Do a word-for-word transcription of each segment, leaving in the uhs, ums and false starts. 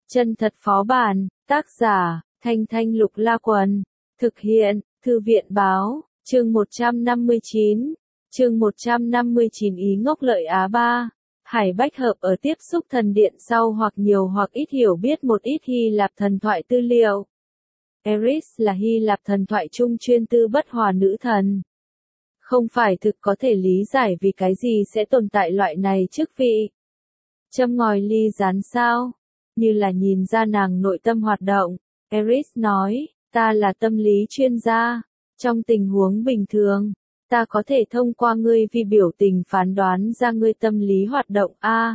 Chân thật phó bản, tác giả, Thanh Thanh Lục La Quần, thực hiện, Thư viện báo, chương một trăm năm mươi chín, chương một trăm năm mươi chín Ý ngốc lợi Á ba. Hải Bách Hợp ở tiếp xúc thần điện sau hoặc nhiều hoặc ít hiểu biết một ít Hy Lạp thần thoại tư liệu. Eris là Hy Lạp thần thoại trung chuyên tư bất hòa nữ thần. Không phải thực có thể lý giải vì cái gì sẽ tồn tại loại này chức vị. Châm ngòi ly rán sao? Như là nhìn ra nàng nội tâm hoạt động. Eris nói, ta là tâm lý chuyên gia. Trong tình huống bình thường, ta có thể thông qua ngươi vì biểu tình phán đoán ra ngươi tâm lý hoạt động a.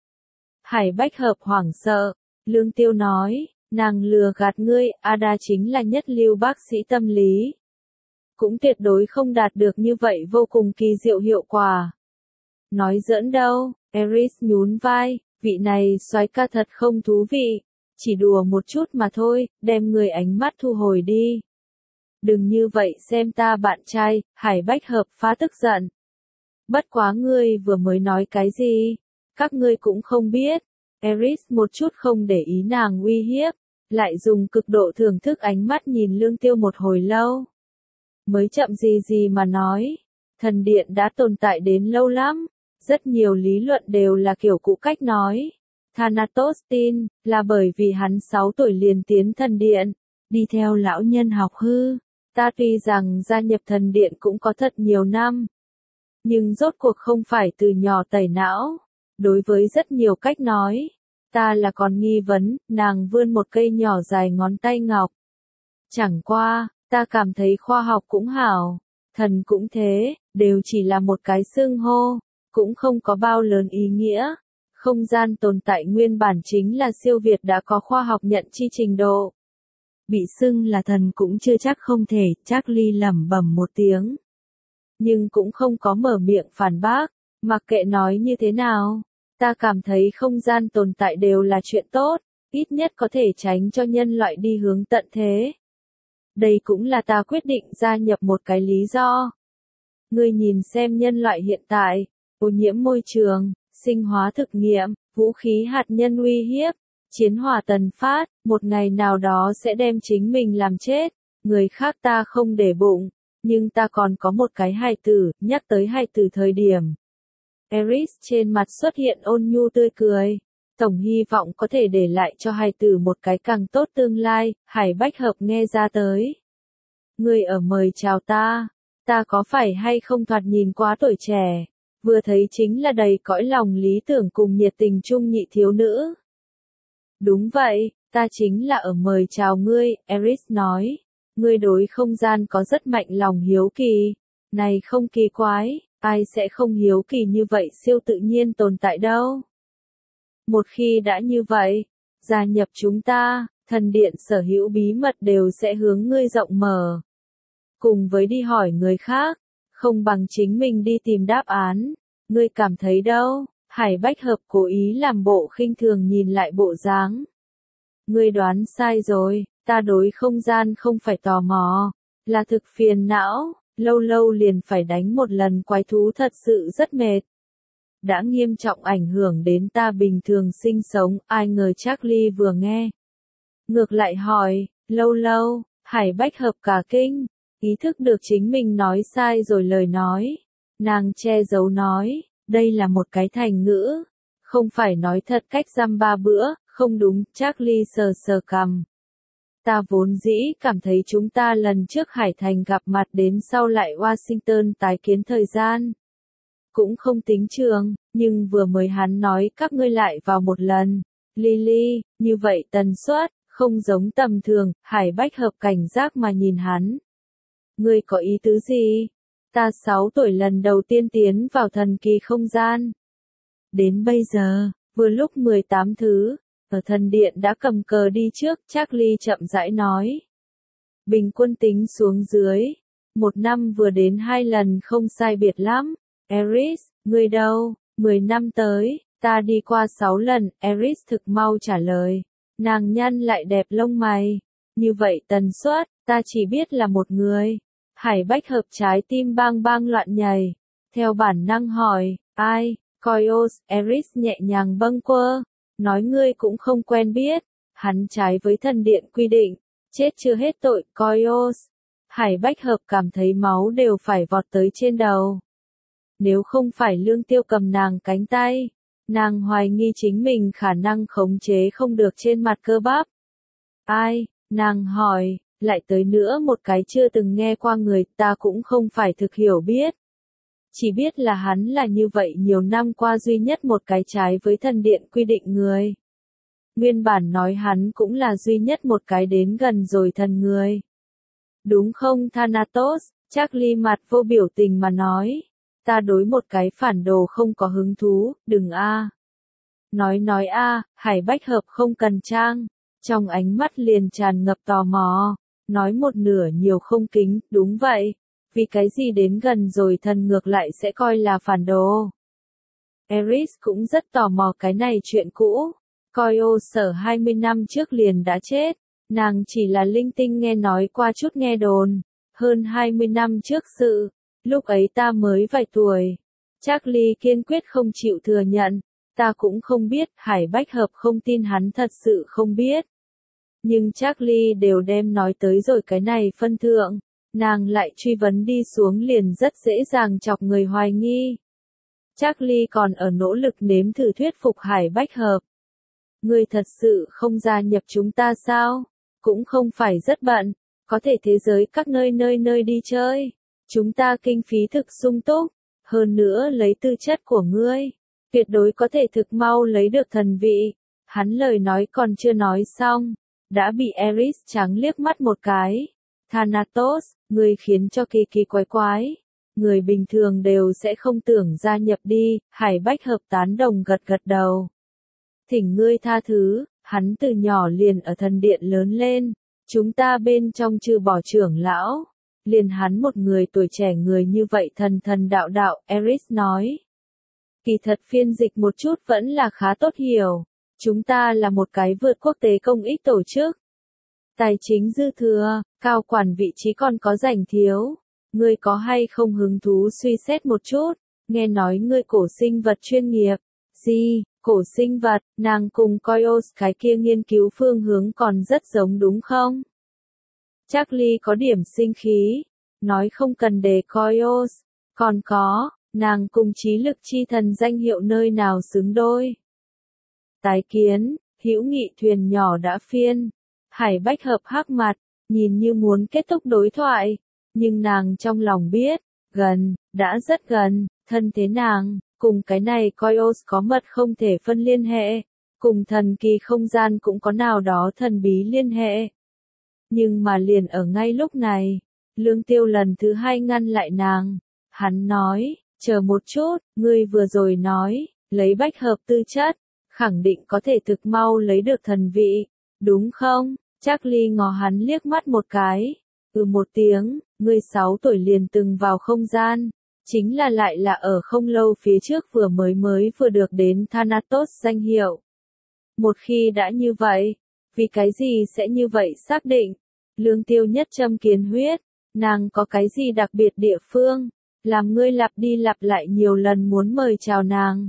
Hải Bách Hợp hoảng sợ. Lương Tiêu nói, nàng lừa gạt ngươi, Ada chính là nhất lưu bác sĩ tâm lý. Cũng tuyệt đối không đạt được như vậy vô cùng kỳ diệu hiệu quả. Nói giỡn đâu, Eris nhún vai, vị này soái ca thật không thú vị. Chỉ đùa một chút mà thôi, đem người ánh mắt thu hồi đi. Đừng như vậy xem ta bạn trai, Hải Bách Hợp phá tức giận. Bất quá ngươi vừa mới nói cái gì? Các ngươi cũng không biết. Eris một chút không để ý nàng uy hiếp, lại dùng cực độ thưởng thức ánh mắt nhìn Lương Tiêu một hồi lâu. Mới chậm gì gì mà nói, thần điện đã tồn tại đến lâu lắm, rất nhiều lý luận đều là kiểu cũ cách nói. Thanatos tin, là bởi vì hắn sáu tuổi liền tiến thần điện, đi theo lão nhân học hư. Ta tuy rằng gia nhập thần điện cũng có thật nhiều năm, nhưng rốt cuộc không phải từ nhỏ tẩy não. Đối với rất nhiều cách nói, ta là còn nghi vấn, nàng vươn một cây nhỏ dài ngón tay ngọc. Chẳng qua, ta cảm thấy khoa học cũng hảo, thần cũng thế, đều chỉ là một cái xưng hô, cũng không có bao lớn ý nghĩa. Không gian tồn tại nguyên bản chính là siêu việt đã có khoa học nhận chi trình độ. Bị xưng là thần cũng chưa chắc không thể, Charlie lẩm bẩm một tiếng. Nhưng cũng không có mở miệng phản bác, mặc kệ nói như thế nào. Ta cảm thấy không gian tồn tại đều là chuyện tốt, ít nhất có thể tránh cho nhân loại đi hướng tận thế. Đây cũng là ta quyết định gia nhập một cái lý do. Ngươi nhìn xem nhân loại hiện tại, ô nhiễm môi trường, sinh hóa thực nghiệm, vũ khí hạt nhân uy hiếp, chiến hỏa tần phát, một ngày nào đó sẽ đem chính mình làm chết. Người khác ta không để bụng, nhưng ta còn có một cái hài tử, nhắc tới hài tử thời điểm. Eris trên mặt xuất hiện ôn nhu tươi cười. Tổng hy vọng có thể để lại cho hài tử một cái càng tốt tương lai. Hải Bách Hợp nghe ra tới. Ngươi ở mời chào ta, ta có phải hay không thoạt nhìn quá tuổi trẻ, vừa thấy chính là đầy cõi lòng lý tưởng cùng nhiệt tình trung nhị thiếu nữ. Đúng vậy, ta chính là ở mời chào ngươi, Eris nói. Ngươi đối không gian có rất mạnh lòng hiếu kỳ. Này không kỳ quái, ai sẽ không hiếu kỳ như vậy siêu tự nhiên tồn tại đâu. Một khi đã như vậy, gia nhập chúng ta, thần điện sở hữu bí mật đều sẽ hướng ngươi rộng mở. Cùng với đi hỏi người khác, không bằng chính mình đi tìm đáp án. Ngươi cảm thấy đâu? Hải Bách Hợp cố ý làm bộ khinh thường nhìn lại bộ dáng. Ngươi đoán sai rồi, ta đối không gian không phải tò mò, là thực phiền não, lâu lâu liền phải đánh một lần quái thú thật sự rất mệt. Đã nghiêm trọng ảnh hưởng đến ta bình thường sinh sống, ai ngờ Charlie vừa nghe. Ngược lại hỏi, lâu lâu, Hải Bách Hợp cả kinh, ý thức được chính mình nói sai rồi lời nói. Nàng che giấu nói, đây là một cái thành ngữ, không phải nói thật cách dăm ba bữa, không đúng, Charlie sờ sờ cằm. Ta vốn dĩ cảm thấy chúng ta lần trước Hải Thành gặp mặt đến sau lại Washington tái kiến thời gian. Cũng không tính trường, nhưng vừa mới hắn nói các ngươi lại vào một lần. Lily, như vậy tần suất, không giống tầm thường, Hải Bách Hợp cảnh giác mà nhìn hắn. Ngươi có ý tứ gì? Ta sáu tuổi lần đầu tiên tiến vào thần kỳ không gian. Đến bây giờ, vừa lúc mười tám thứ, ở thần điện đã cầm cờ đi trước, Charlie chậm rãi nói. Bình quân tính xuống dưới, một năm vừa đến hai lần không sai biệt lắm. Eris, ngươi đâu? Mười năm tới, ta đi qua sáu lần, Eris thực mau trả lời. Nàng nhăn lại đẹp lông mày. Như vậy tần suất, ta chỉ biết là một người. Hải Bách Hợp trái tim bang bang loạn nhảy. Theo bản năng hỏi, ai? Koios, Eris nhẹ nhàng bâng quơ. Nói ngươi cũng không quen biết. hắn trái với thần điện quy định, chết chưa hết tội, Koios. Hải Bách Hợp cảm thấy máu đều phải vọt tới trên đầu. Nếu không phải Lương Tiêu cầm nàng cánh tay, nàng hoài nghi chính mình khả năng khống chế không được trên mặt cơ bắp. Ai, nàng hỏi, lại tới nữa một cái chưa từng nghe qua người, ta cũng không phải thực hiểu biết. Chỉ biết là hắn là như vậy nhiều năm qua duy nhất một cái trái với thần điện quy định người. Nguyên bản nói hắn cũng là duy nhất một cái đến gần rồi thần người. Đúng không Thanatos? Charlie mặt vô biểu tình mà nói. Ta đối một cái phản đồ không có hứng thú, đừng a. Nói nói a, Hải Bách Hợp không cần trang. Trong ánh mắt liền tràn ngập tò mò. Nói một nửa nhiều không kính, đúng vậy. Vì cái gì đến gần rồi thần ngược lại sẽ coi là phản đồ. Eris cũng rất tò mò cái này chuyện cũ. Koio sở hai mươi năm trước liền đã chết. Nàng chỉ là linh tinh nghe nói qua chút nghe đồn. Hơn hai mươi năm trước sự. Lúc ấy ta mới vài tuổi. Charlie kiên quyết không chịu thừa nhận. Ta cũng không biết, Hải Bách Hợp không tin hắn thật sự không biết. Nhưng Charlie đều đem nói tới rồi cái này phân thượng. Nàng lại truy vấn đi xuống liền rất dễ dàng chọc người hoài nghi. Charlie còn ở nỗ lực nếm thử thuyết phục Hải Bách Hợp. Ngươi thật sự không gia nhập chúng ta sao? Cũng không phải rất bận, có thể thế giới các nơi nơi nơi đi chơi. Chúng ta kinh phí thực sung túc, hơn nữa lấy tư chất của ngươi, tuyệt đối có thể thực mau lấy được thần vị. Hắn lời nói còn chưa nói xong, đã bị Eris trắng liếc mắt một cái. Thanatos, ngươi khiến cho kỳ kỳ quái quái. Người bình thường đều sẽ không tưởng gia nhập đi, Hải Bách Hợp tán đồng gật gật đầu. Thỉnh ngươi tha thứ, hắn từ nhỏ liền ở thần điện lớn lên, chúng ta bên trong trừ bỏ trưởng lão, liền hắn một người tuổi trẻ người như vậy thần thần đạo đạo, Eris nói. Kỳ thật phiên dịch một chút vẫn là khá tốt hiểu, chúng ta là một cái vượt quốc tế công ích tổ chức. Tài chính dư thừa, cao quản vị trí còn có rảnh thiếu, ngươi có hay không hứng thú suy xét một chút, nghe nói ngươi cổ sinh vật chuyên nghiệp, gì? Cổ sinh vật, nàng cùng Koios cái kia nghiên cứu phương hướng còn rất giống đúng không? Charlie có điểm sinh khí, nói không cần đề Koios, còn có, nàng cùng trí lực chi thần danh hiệu nơi nào xứng đôi. Tái kiến, hữu nghị thuyền nhỏ đã phiên, Hải Bách Hợp hắc mặt, nhìn như muốn kết thúc đối thoại, nhưng nàng trong lòng biết, gần, đã rất gần, thân thế nàng. Cùng cái này Koios có mật không thể phân liên hệ, cùng thần kỳ không gian cũng có nào đó thần bí liên hệ. Nhưng mà liền ở ngay lúc này, Lương Tiêu lần thứ hai ngăn lại nàng, hắn nói, chờ một chút, ngươi vừa rồi nói, lấy Bách Hợp tư chất, khẳng định có thể thực mau lấy được thần vị, đúng không? Charlie ngó hắn liếc mắt một cái, ừ một tiếng, ngươi sáu tuổi liền từng vào không gian. Chính là lại là ở không lâu phía trước vừa mới mới vừa được đến Thanatos danh hiệu. Một khi đã như vậy, vì cái gì sẽ như vậy xác định? Lương Tiêu nhất châm kiến huyết, nàng có cái gì đặc biệt địa phương, làm ngươi lặp đi lặp lại nhiều lần muốn mời chào nàng.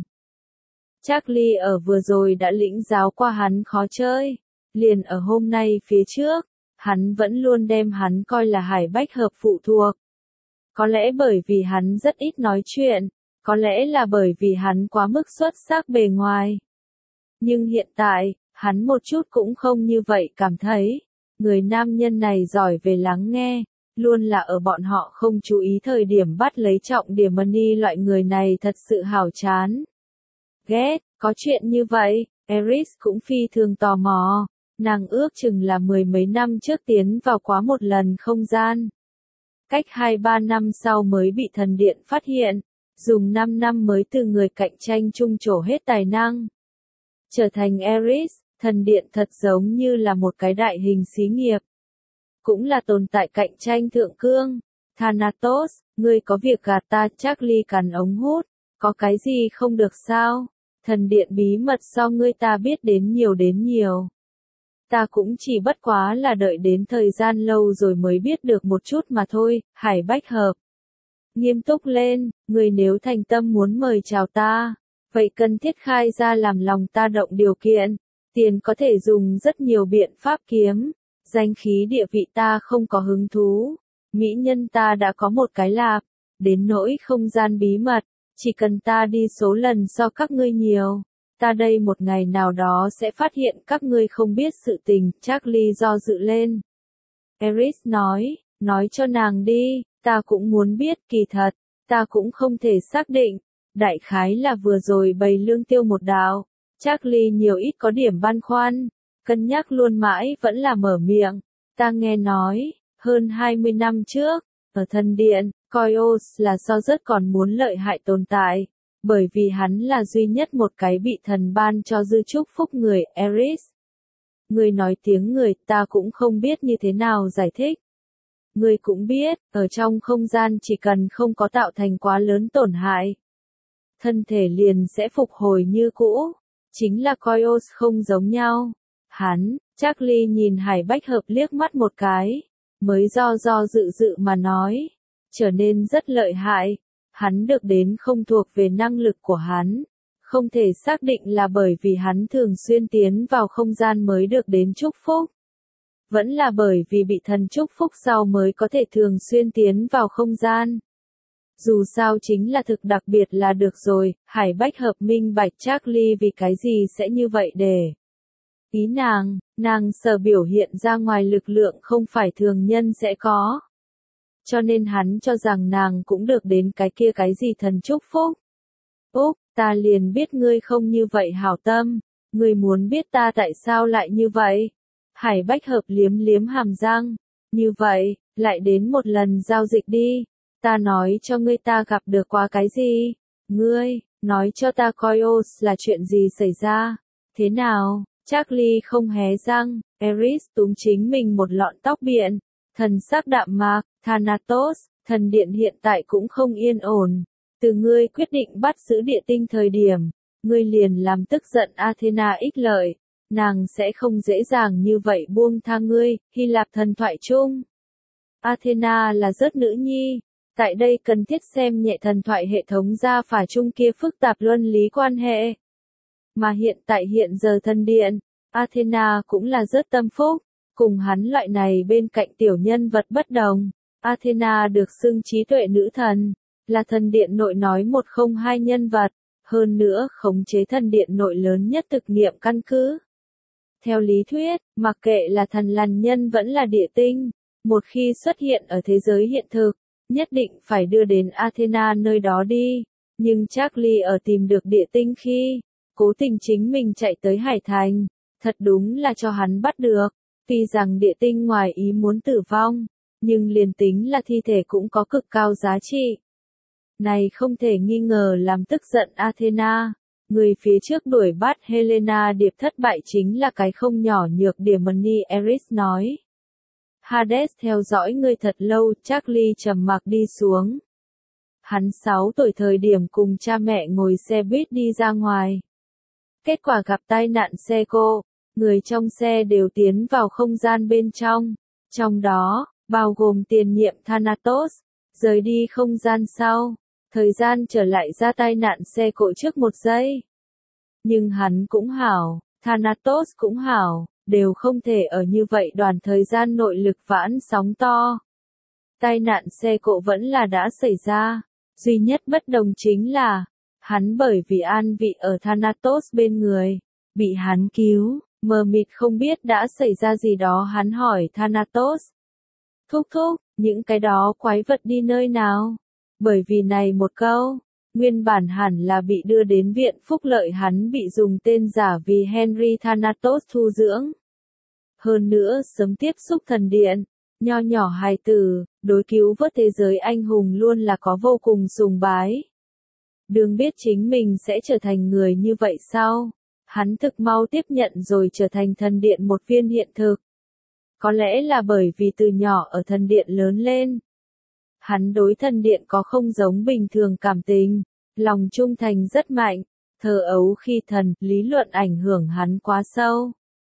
Charlie ở vừa rồi đã lĩnh giáo qua hắn khó chơi, liền ở hôm nay phía trước, hắn vẫn luôn đem hắn coi là Hải Bách Hợp phụ thuộc. Có lẽ bởi vì hắn rất ít nói chuyện, có lẽ là bởi vì hắn quá mức xuất sắc bề ngoài. Nhưng hiện tại, hắn một chút cũng không như vậy cảm thấy. Người nam nhân này giỏi về lắng nghe, luôn là ở bọn họ không chú ý thời điểm bắt lấy trọng điểm money loại người này thật sự hảo chán. Ghét, có chuyện như vậy, Eris cũng phi thường tò mò. Nàng ước chừng là mười mấy năm trước tiến vào quá một lần không gian. Cách hai ba năm sau mới bị thần điện phát hiện, dùng năm năm mới từ người cạnh tranh chung trổ hết tài năng. Trở thành Eris, thần điện thật giống như là một cái đại hình xí nghiệp. Cũng là tồn tại cạnh tranh thượng cương. Thanatos, ngươi có việc gạt ta, Charlie cắn ống hút, có cái gì không được sao? Thần điện bí mật so ngươi ta biết đến nhiều đến nhiều. Ta cũng chỉ bất quá là đợi đến thời gian lâu rồi mới biết được một chút mà thôi, Hải Bách Hợp. Nghiêm túc lên, người nếu thành tâm muốn mời chào ta, vậy cần thiết khai ra làm lòng ta động điều kiện, Tiền có thể dùng rất nhiều biện pháp kiếm, danh khí địa vị ta không có hứng thú, mỹ nhân ta đã có một cái lạp, đến nỗi không gian bí mật, chỉ cần ta đi số lần so các ngươi nhiều, ta đây một ngày nào đó sẽ phát hiện các ngươi không biết sự tình. Charlie do dự lên. Eris nói, nói cho nàng đi, ta cũng muốn biết. Kỳ thật, ta cũng không thể xác định, đại khái là vừa rồi bày lương tiêu một đạo. Charlie nhiều ít có điểm băn khoăn, cân nhắc luôn mãi vẫn là mở miệng. Ta nghe nói, hơn hai mươi năm trước, ở thần điện, Koios là so rất còn muốn lợi hại tồn tại, bởi vì hắn là duy nhất một cái bị thần ban cho dư chúc phúc người. Eris, người nói tiếng người, ta cũng không biết như thế nào giải thích. Người cũng biết, ở trong không gian chỉ cần không có tạo thành quá lớn tổn hại, thân thể liền sẽ phục hồi như cũ. Chính là Koios không giống nhau. Hắn, Charlie nhìn Hải Bách Hợp liếc mắt một cái, mới do do dự dự mà nói, trở nên rất lợi hại. Hắn được đến không thuộc về năng lực của hắn, không thể xác định là bởi vì hắn thường xuyên tiến vào không gian mới được đến chúc phúc, vẫn là bởi vì bị thần chúc phúc sau mới có thể thường xuyên tiến vào không gian. Dù sao chính là thực đặc biệt là được rồi. Hải Bách Hợp minh bạch Charlie vì cái gì sẽ như vậy để. Ý nàng, nàng sở biểu hiện ra ngoài lực lượng không phải thường nhân sẽ có. Cho nên hắn cho rằng nàng cũng được đến cái kia cái gì thần chúc phúc. Úc, ta liền biết ngươi không như vậy hảo tâm, ngươi muốn biết ta tại sao lại như vậy. Hải Bách Hợp liếm liếm hàm răng, như vậy, lại đến một lần giao dịch đi. Ta nói cho ngươi ta gặp được qua cái gì? Ngươi, nói cho ta Koios là chuyện gì xảy ra? Thế nào? Charlie không hé răng. Eris túm chính mình một lọn tóc biện. Thần sắc đạm mạc. Thanatos, thần điện hiện tại cũng không yên ổn. Từ ngươi quyết định bắt giữ địa tinh thời điểm, ngươi liền làm tức giận Athena ích lợi. Nàng sẽ không dễ dàng như vậy buông tha ngươi. Hy Lạp thần thoại chung, Athena là rớt nữ nhi. Tại đây cần thiết xem nhẹ thần thoại hệ thống gia phả chung kia phức tạp luân lý quan hệ. Mà hiện tại hiện giờ thần điện, Athena cũng là rất tâm phúc, cùng hắn loại này bên cạnh tiểu nhân vật bất đồng. Athena được xưng trí tuệ nữ thần, là thần điện nội nói một không hai nhân vật, hơn nữa khống chế thần điện nội lớn nhất thực nghiệm căn cứ. Theo lý thuyết, mặc kệ là thần lằn nhân vẫn là địa tinh, một khi xuất hiện ở thế giới hiện thực, nhất định phải đưa đến Athena nơi đó đi. Nhưng Charlie ở tìm được địa tinh khi, cố tình chính mình chạy tới Hải Thành, thật đúng là cho hắn bắt được. Tuy rằng địa tinh ngoài ý muốn tử vong, nhưng liền tính là thi thể cũng có cực cao giá trị. Này không thể nghi ngờ làm tức giận Athena. Người phía trước đuổi bắt Helena điệp thất bại chính là cái không nhỏ nhược điểm. Money Eris nói. Hades theo dõi ngươi thật lâu. Charlie trầm mặc đi xuống. Hắn sáu tuổi thời điểm cùng cha mẹ ngồi xe buýt đi ra ngoài. Kết quả gặp tai nạn xe cộ, người trong xe đều tiến vào không gian bên trong, trong đó, bao gồm tiền nhiệm Thanatos, rời đi không gian sau, thời gian trở lại ra tai nạn xe cộ trước một giây. Nhưng hắn cũng hảo, Thanatos cũng hảo, đều không thể ở như vậy đoàn thời gian nội lực vãn sóng to. Tai nạn xe cộ vẫn là đã xảy ra, duy nhất bất đồng chính là, hắn bởi vì an vị ở Thanatos bên người, bị hắn cứu, mờ mịt không biết đã xảy ra gì đó. Hắn hỏi Thanatos, thúc thúc, những cái đó quái vật đi nơi nào? Bởi vì này một câu, nguyên bản hẳn là bị đưa đến viện phúc lợi, hắn bị dùng tên giả vì Henry Thanatos thu dưỡng. Hơn nữa sớm tiếp xúc thần điện, nho nhỏ hài tử, đối cứu vớt thế giới anh hùng luôn là có vô cùng sùng bái. Đừng biết chính mình sẽ trở thành người như vậy sao? Hắn thực mau tiếp nhận rồi trở thành thần điện một viên hiện thực. Có lẽ là bởi vì từ nhỏ ở thần điện lớn lên. Hắn đối thần điện có không giống bình thường cảm tình, lòng trung thành rất mạnh, thơ ấu khi thần, lý luận ảnh hưởng hắn quá sâu.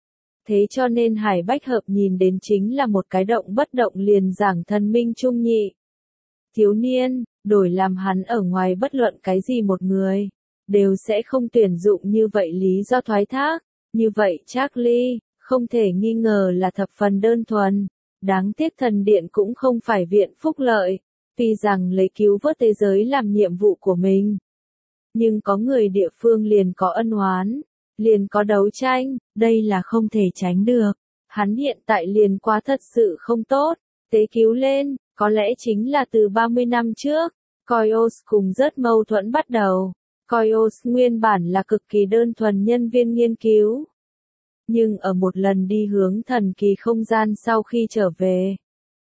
Thế cho nên Hải Bách Hợp nhìn đến chính là một cái động bất động liền giảng thần minh trung nhị. Thiếu niên, đổi làm hắn ở ngoài bất luận cái gì một người, đều sẽ không tuyển dụng như vậy lý do thoái thác, Như vậy Charlie, không thể nghi ngờ là thập phần đơn thuần. Đáng tiếc thần điện cũng không phải viện phúc lợi, tuy rằng lấy cứu vớt thế giới làm nhiệm vụ của mình. Nhưng có người địa phương liền có ân oán, liền có đấu tranh, đây là không thể tránh được. Hắn hiện tại liền quá thật sự không tốt, tế cứu lên, có lẽ chính là từ ba mươi năm trước, Koios cùng rất mâu thuẫn bắt đầu. Koios nguyên bản là cực kỳ đơn thuần nhân viên nghiên cứu. Nhưng ở một lần đi hướng thần kỳ không gian sau khi trở về,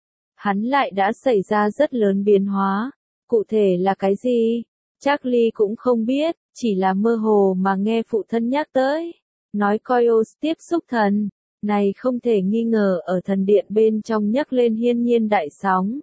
hắn lại đã xảy ra rất lớn biến hóa. Cụ thể là cái gì? Charlie cũng không biết, chỉ là mơ hồ mà nghe phụ thân nhắc tới. Nói Koios tiếp xúc thần, này không thể nghi ngờ ở thần điện bên trong nhấc lên hiên nhiên đại sóng.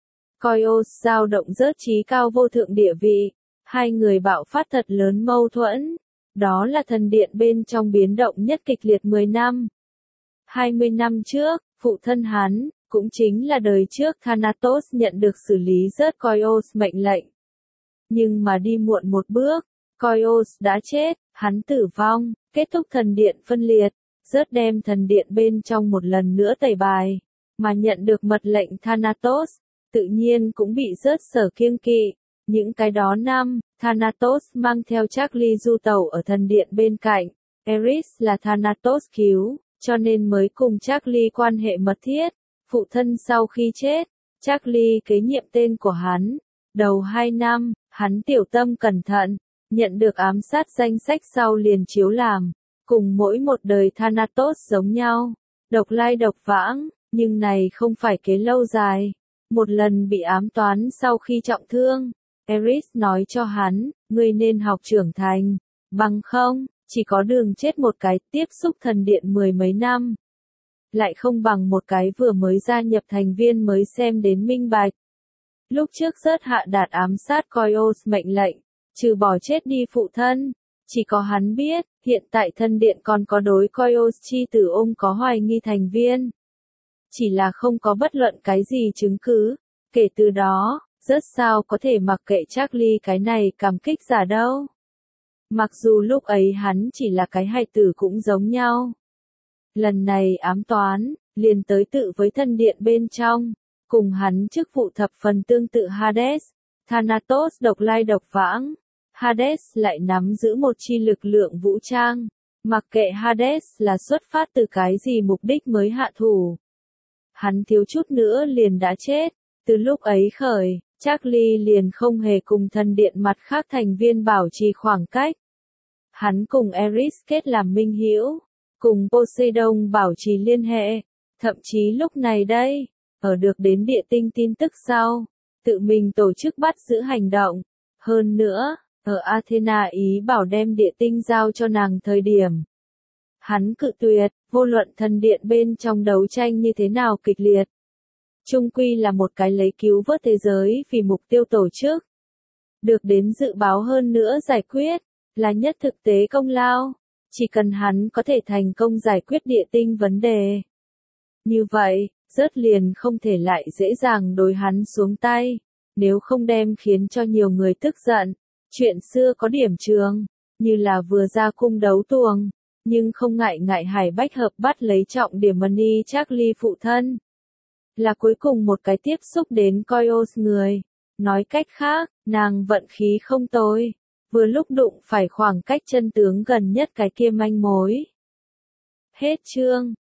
Koios dao động rớt chí cao vô thượng địa vị, hai người bạo phát thật lớn mâu thuẫn. Đó là thần điện bên trong biến động nhất kịch liệt mười năm. hai mươi năm trước, phụ thân hắn, cũng chính là đời trước Thanatos nhận được xử lý rớt Koios mệnh lệnh. Nhưng mà đi muộn một bước, Koios đã chết, hắn tử vong, kết thúc thần điện phân liệt, rớt đem thần điện bên trong một lần nữa tẩy bài, mà nhận được mật lệnh Thanatos, tự nhiên cũng bị rớt sở kiêng kỵ. Những cái đó năm, Thanatos mang theo Charlie du tẩu ở thần điện bên cạnh, Eris là Thanatos cứu, cho nên mới cùng Charlie quan hệ mật thiết. Phụ thân sau khi chết, Charlie kế nhiệm tên của hắn. Đầu hai năm, hắn tiểu tâm cẩn thận, nhận được ám sát danh sách sau liền chiếu làm, cùng mỗi một đời Thanatos giống nhau, độc lai độc vãng, nhưng này không phải kế lâu dài. Một lần bị ám toán sau khi trọng thương, Eris nói cho hắn, ngươi nên học trưởng thành, bằng không, chỉ có đường chết một cái tiếp xúc thần điện mười mấy năm. Lại không bằng một cái vừa mới gia nhập thành viên mới xem đến minh bạch. Lúc trước rớt hạ đạt ám sát Koios mệnh lệnh, trừ bỏ chết đi phụ thân, chỉ có hắn biết, hiện tại thần điện còn có đối Koios chi tử ông có hoài nghi thành viên. Chỉ là không có bất luận cái gì chứng cứ, kể từ đó, rất sao có thể mặc kệ Charlie cái này cảm kích giả đâu. Mặc dù lúc ấy hắn chỉ là cái hài tử cũng giống nhau. Lần này ám toán, liền tới tự với thân điện bên trong, cùng hắn chức vụ thập phần tương tự Hades, Thanatos độc lai độc vãng. Hades lại nắm giữ một chi lực lượng vũ trang, mặc kệ Hades là xuất phát từ cái gì mục đích mới hạ thủ. Hắn thiếu chút nữa liền đã chết, từ lúc ấy khởi, Charlie liền không hề cùng thần điện mặt khác thành viên bảo trì khoảng cách. Hắn cùng Eris kết làm minh hữu, cùng Poseidon bảo trì liên hệ, thậm chí lúc này đây, ở được đến địa tinh tin tức sau, tự mình tổ chức bắt giữ hành động. Hơn nữa, ở Athena ý bảo đem địa tinh giao cho nàng thời điểm. Hắn cự tuyệt, vô luận thần điện bên trong đấu tranh như thế nào kịch liệt. Chung quy là một cái lấy cứu vớt thế giới vì mục tiêu tổ chức. Được đến dự báo hơn nữa giải quyết, là nhất thực tế công lao. Chỉ cần hắn có thể thành công giải quyết địa tinh vấn đề. Như vậy, rớt liền không thể lại dễ dàng đối hắn xuống tay, nếu không đem khiến cho nhiều người tức giận. Chuyện xưa có điểm trường, như là vừa ra cung đấu tuồng, nhưng không ngại ngại Hải Bách Hợp bắt lấy trọng điểm Money Charlie phụ thân. Là cuối cùng một cái tiếp xúc đến Koios người. Nói cách khác, nàng vận khí không tồi, vừa lúc đụng phải khoảng cách chân tướng gần nhất cái kia manh mối. Hết chương.